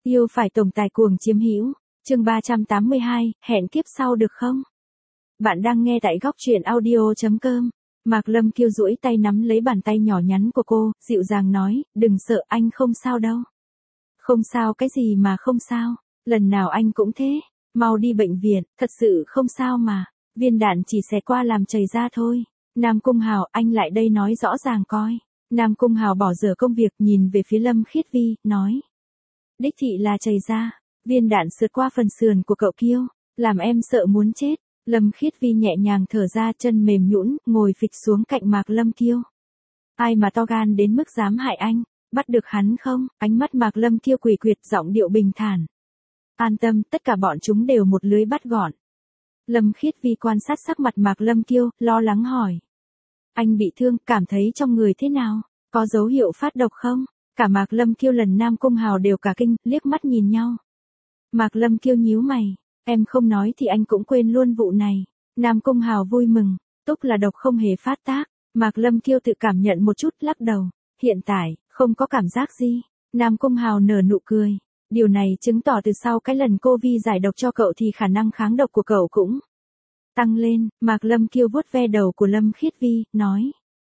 Yêu phải tổng tài cuồng chiếm hữu. Chương 382, hẹn kiếp sau được không? Bạn đang nghe tại góc truyện audio.com. Mạc Lâm Kiêu duỗi tay nắm lấy bàn tay nhỏ nhắn của cô, dịu dàng nói, đừng sợ, anh không sao đâu. Không sao cái gì mà không sao, lần nào anh cũng thế, mau đi bệnh viện, thật sự không sao mà, viên đạn chỉ xẹt qua làm chảy ra thôi. Nam Cung Hào, anh lại đây nói rõ ràng coi. Nam Cung Hào bỏ dở công việc nhìn về phía Lâm Khiết Vi, nói. Đích thị là chảy ra, viên đạn sượt qua phần sườn của cậu Kiêu, làm em sợ muốn chết. Lâm Khiết Vi nhẹ nhàng thở ra, chân mềm nhũn, ngồi phịch xuống cạnh Mạc Lâm Kiêu. Ai mà to gan đến mức dám hại anh, bắt được hắn không? Ánh mắt Mạc Lâm Kiêu quỷ quyệt, giọng điệu bình thản. An tâm, tất cả bọn chúng đều một lưới bắt gọn. Lâm Khiết Vi quan sát sắc mặt Mạc Lâm Kiêu, lo lắng hỏi. Anh bị thương, cảm thấy trong người thế nào? Có dấu hiệu phát độc không? Cả Mạc Lâm Kiêu lần Nam Cung Hào đều cả kinh, liếc mắt nhìn nhau. Mạc Lâm Kiêu nhíu mày. Em không nói thì anh cũng quên luôn vụ này. Nam Cung Hào vui mừng. Túc là độc không hề phát tác. Mạc Lâm Kiêu tự cảm nhận một chút, lắc đầu. Hiện tại, không có cảm giác gì. Nam Cung Hào nở nụ cười. Điều này chứng tỏ từ sau cái lần cô Vi giải độc cho cậu thì khả năng kháng độc của cậu cũng tăng lên. Mạc Lâm Kiêu vuốt ve đầu của Lâm Khiết Vi, nói.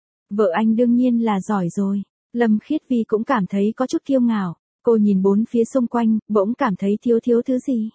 Vợ anh đương nhiên là giỏi rồi. Lâm Khiết Vi cũng cảm thấy có chút kiêu ngạo. Cô nhìn bốn phía xung quanh, bỗng cảm thấy thiếu thứ gì.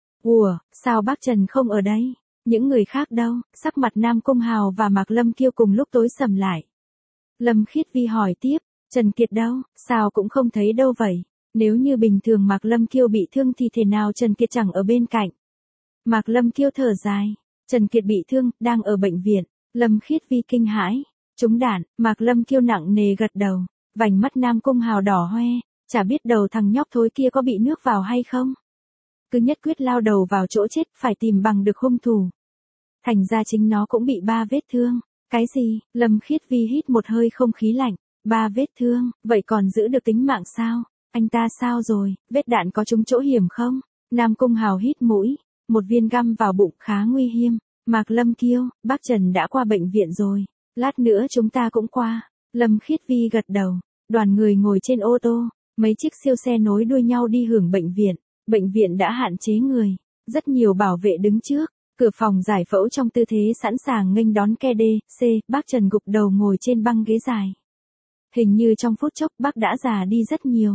Ủa, sao bác Trần không ở đây? Những người khác đâu? Sắc mặt Nam Cung Hào và Mạc Lâm Kiêu cùng lúc tối sầm lại. Lâm Khiết Vi hỏi tiếp, Trần Kiệt đâu? Sao cũng không thấy đâu vậy? Nếu như bình thường Mạc Lâm Kiêu bị thương thì thế nào Trần Kiệt chẳng ở bên cạnh? Mạc Lâm Kiêu thở dài. Trần Kiệt bị thương, đang ở bệnh viện. Lâm Khiết Vi kinh hãi. Trúng đạn, Mạc Lâm Kiêu nặng nề gật đầu. Vành mắt Nam Cung Hào đỏ hoe. Chả biết đầu thằng nhóc thối kia có bị nước vào hay không? Cứ nhất quyết lao đầu vào chỗ chết, phải tìm bằng được hung thủ. Thành ra chính nó cũng bị 3 vết thương. Cái gì? Lâm Khiết Vi hít một hơi không khí lạnh. 3 vết thương, vậy còn giữ được tính mạng sao? Anh ta sao rồi? Vết đạn có trúng chỗ hiểm không? Nam Cung Hào hít mũi. Một viên găm vào bụng khá nguy hiểm. Mạc Lâm Kiêu, bác Trần đã qua bệnh viện rồi. Lát nữa chúng ta cũng qua. Lâm Khiết Vi gật đầu. Đoàn người ngồi trên ô tô. Mấy chiếc siêu xe nối đuôi nhau đi hưởng bệnh viện. Bệnh viện đã hạn chế người. Rất nhiều bảo vệ đứng trước. Cửa phòng giải phẫu trong tư thế sẵn sàng nghênh đón ke D, C. Bác Trần gục đầu ngồi trên băng ghế dài. Hình như trong phút chốc bác đã già đi rất nhiều.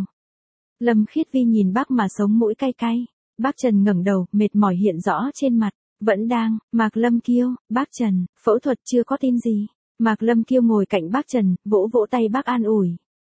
Lâm Khiết Vi nhìn bác mà sống mũi cay cay. Bác Trần ngẩng đầu, mệt mỏi hiện rõ trên mặt. Vẫn đang. Mạc Lâm Kiêu, bác Trần, phẫu thuật chưa có tin gì. Mạc Lâm Kiêu ngồi cạnh bác Trần, vỗ vỗ tay bác an ủi.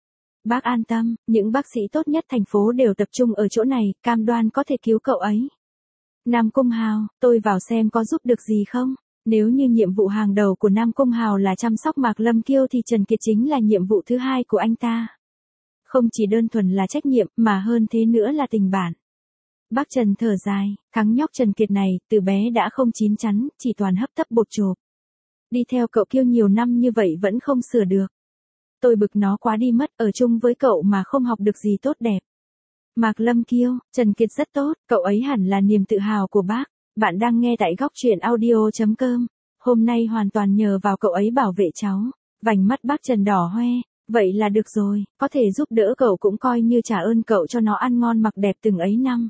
Bác an tâm, những bác sĩ tốt nhất thành phố đều tập trung ở chỗ này, cam đoan có thể cứu cậu ấy. Nam Cung Hào, tôi vào xem có giúp được gì không? Nếu như nhiệm vụ hàng đầu của Nam Cung Hào là chăm sóc Mạc Lâm Kiêu thì Trần Kiệt chính là nhiệm vụ thứ hai của anh ta. Không chỉ đơn thuần là trách nhiệm, mà hơn thế nữa là tình bạn. Bác Trần thở dài, thằng nhóc Trần Kiệt này, từ bé đã không chín chắn, chỉ toàn hấp tấp bột chộp. Đi theo cậu Kiêu nhiều năm như vậy vẫn không sửa được. Tôi bực nó quá đi mất, ở chung với cậu mà không học được gì tốt đẹp. Mạc Lâm Kiêu, Trần Kiệt rất tốt, cậu ấy hẳn là niềm tự hào của bác. Bạn đang nghe tại góc truyện audio.com. Hôm nay hoàn toàn nhờ vào cậu ấy bảo vệ cháu. Vành mắt bác Trần đỏ hoe. Vậy là được rồi, có thể giúp đỡ cậu cũng coi như trả ơn cậu cho nó ăn ngon mặc đẹp từng ấy năm.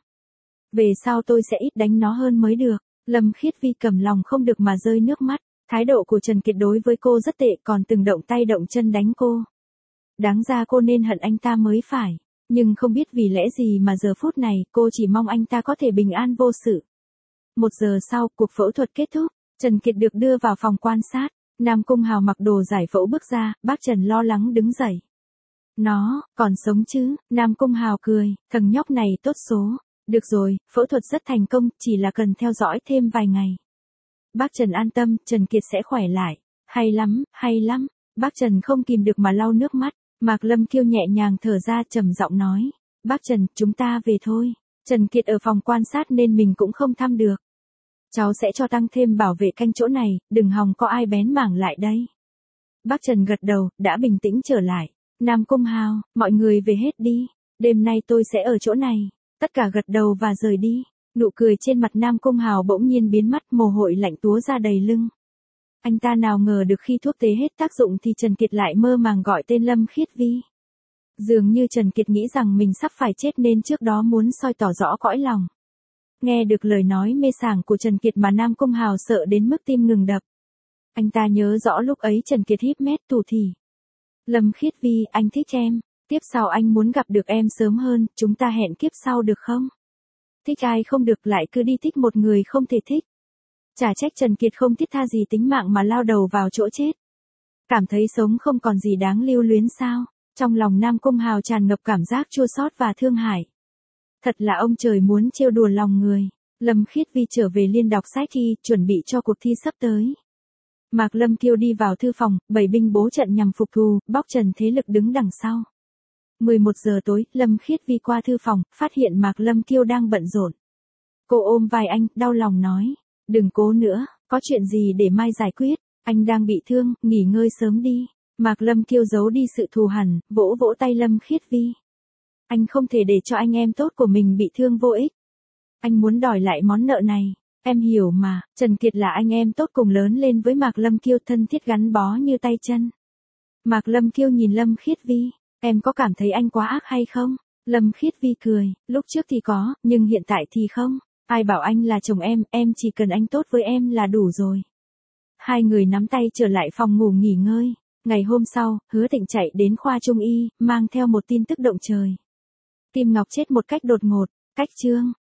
Về sau tôi sẽ ít đánh nó hơn mới được. Lâm Khiết Vi cầm lòng không được mà rơi nước mắt. Thái độ của Trần Kiệt đối với cô rất tệ, còn từng động tay động chân đánh cô. Đáng ra cô nên hận anh ta mới phải. Nhưng không biết vì lẽ gì mà giờ phút này cô chỉ mong anh ta có thể bình an vô sự. 1 giờ sau, cuộc phẫu thuật kết thúc. Trần Kiệt được đưa vào phòng quan sát. Nam Cung Hào mặc đồ giải phẫu bước ra, bác Trần lo lắng đứng dậy. Nó, còn sống chứ? Nam Cung Hào cười, thằng nhóc này tốt số. Được rồi, phẫu thuật rất thành công, chỉ là cần theo dõi thêm vài ngày. Bác Trần an tâm, Trần Kiệt sẽ khỏe lại. Hay lắm, hay lắm. Bác Trần không kìm được mà lau nước mắt. Mạc Lâm Kiêu nhẹ nhàng thở ra trầm giọng nói. Bác Trần, chúng ta về thôi. Trần Kiệt ở phòng quan sát nên mình cũng không thăm được. Cháu sẽ cho tăng thêm bảo vệ canh chỗ này, đừng hòng có ai bén mảng lại đây. Bác Trần gật đầu, đã bình tĩnh trở lại. Nam Cung Hào, mọi người về hết đi. Đêm nay tôi sẽ ở chỗ này. Tất cả gật đầu và rời đi. Nụ cười trên mặt Nam Cung Hào bỗng nhiên biến mất, mồ hôi lạnh túa ra đầy lưng. Anh ta nào ngờ được khi thuốc tê hết tác dụng thì Trần Kiệt lại mơ màng gọi tên Lâm Khiết Vi. Dường như Trần Kiệt nghĩ rằng mình sắp phải chết nên trước đó muốn soi tỏ rõ cõi lòng. Nghe được lời nói mê sảng của Trần Kiệt mà Nam Cung Hào sợ đến mức tim ngừng đập. Anh ta nhớ rõ lúc ấy Trần Kiệt híp mét thủ thỉ. Lâm Khiết Vi, anh thích em. Tiếp sau anh muốn gặp được em sớm hơn, chúng ta hẹn kiếp sau được không? Thích ai không được lại cứ đi thích một người không thể thích. Chả trách Trần Kiệt không thiết tha gì tính mạng mà lao đầu vào chỗ chết. Cảm thấy sống không còn gì đáng lưu luyến sao? Trong lòng Nam Cung Hào tràn ngập cảm giác chua xót và thương hại. Thật là ông trời muốn trêu đùa lòng người. Lâm Khiết Vi trở về Liên đọc sách thi, chuẩn bị cho cuộc thi sắp tới. Mạc Lâm Kiêu đi vào thư phòng, bày binh bố trận nhằm phục thù, bóc trần thế lực đứng đằng sau. 11 giờ tối, Lâm Khiết Vi qua thư phòng, phát hiện Mạc Lâm Kiêu đang bận rộn. Cô ôm vai anh, đau lòng nói. Đừng cố nữa, có chuyện gì để mai giải quyết, anh đang bị thương, nghỉ ngơi sớm đi. Mạc Lâm Kiêu giấu đi sự thù hằn, vỗ vỗ tay Lâm Khiết Vi. Anh không thể để cho anh em tốt của mình bị thương vô ích. Anh muốn đòi lại món nợ này. Em hiểu mà, Trần Kiệt là anh em tốt cùng lớn lên với Mạc Lâm Kiêu, thân thiết gắn bó như tay chân. Mạc Lâm Kiêu nhìn Lâm Khiết Vi, em có cảm thấy anh quá ác hay không? Lâm Khiết Vi cười, lúc trước thì có, nhưng hiện tại thì không. Ai bảo anh là chồng em chỉ cần anh tốt với em là đủ rồi. Hai người nắm tay trở lại phòng ngủ nghỉ ngơi. Ngày hôm sau, Hứa Thịnh chạy đến khoa trung y, mang theo một tin tức động trời. Tim Ngọc chết một cách đột ngột, cách chương.